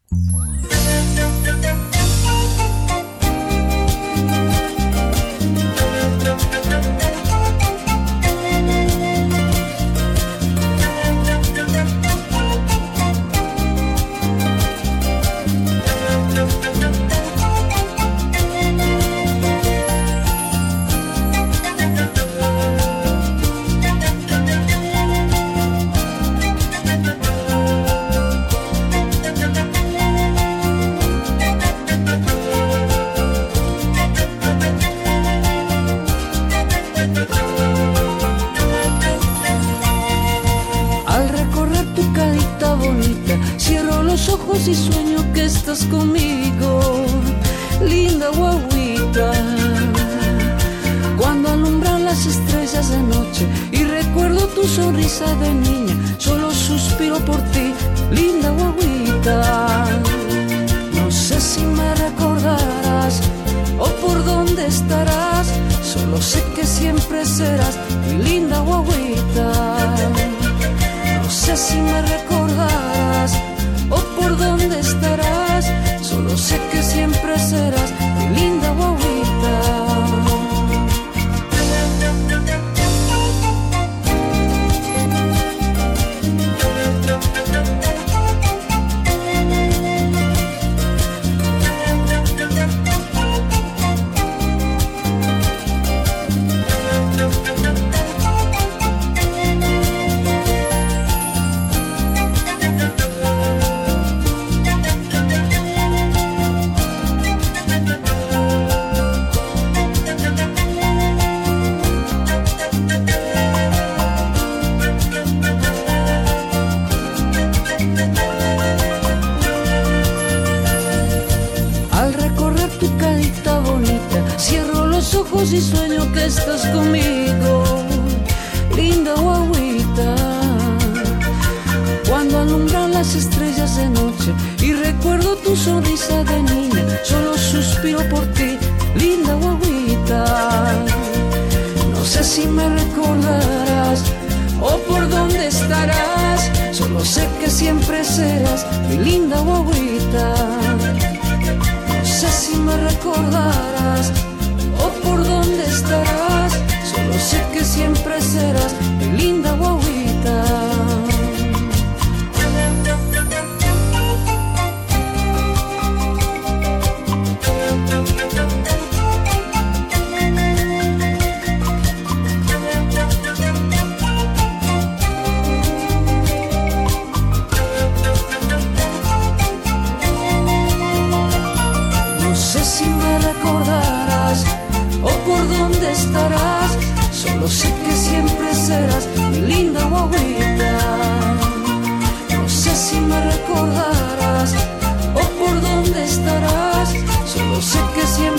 Y sueño que estás conmigo, linda guaguita. Cuando alumbran las estrellas de noche y recuerdo tu sonrisa de niña, solo suspiro por ti, linda guaguita. No sé si me recordarás o por dónde estarás, solo sé que siempre serás mi linda guaguita. No sé si me recordarás o por dónde estarás, solo sé que siempre serás mi linda guaguita. Y sueño que estás conmigo, linda guaguita. Cuando alumbran las estrellas de noche y recuerdo tu sonrisa de niña, solo suspiro por ti, linda guaguita. No sé si me recordarás o por dónde estarás, solo sé que siempre serás mi linda guaguita. No sé si me recordarás o por dónde estarás, solo sé que siempre serás mi linda guaguita. No sé si me recordarás o por dónde estarás, solo sé que siempre serás mi linda guaguita. No sé si me recordarás o por dónde estarás, solo sé que siempre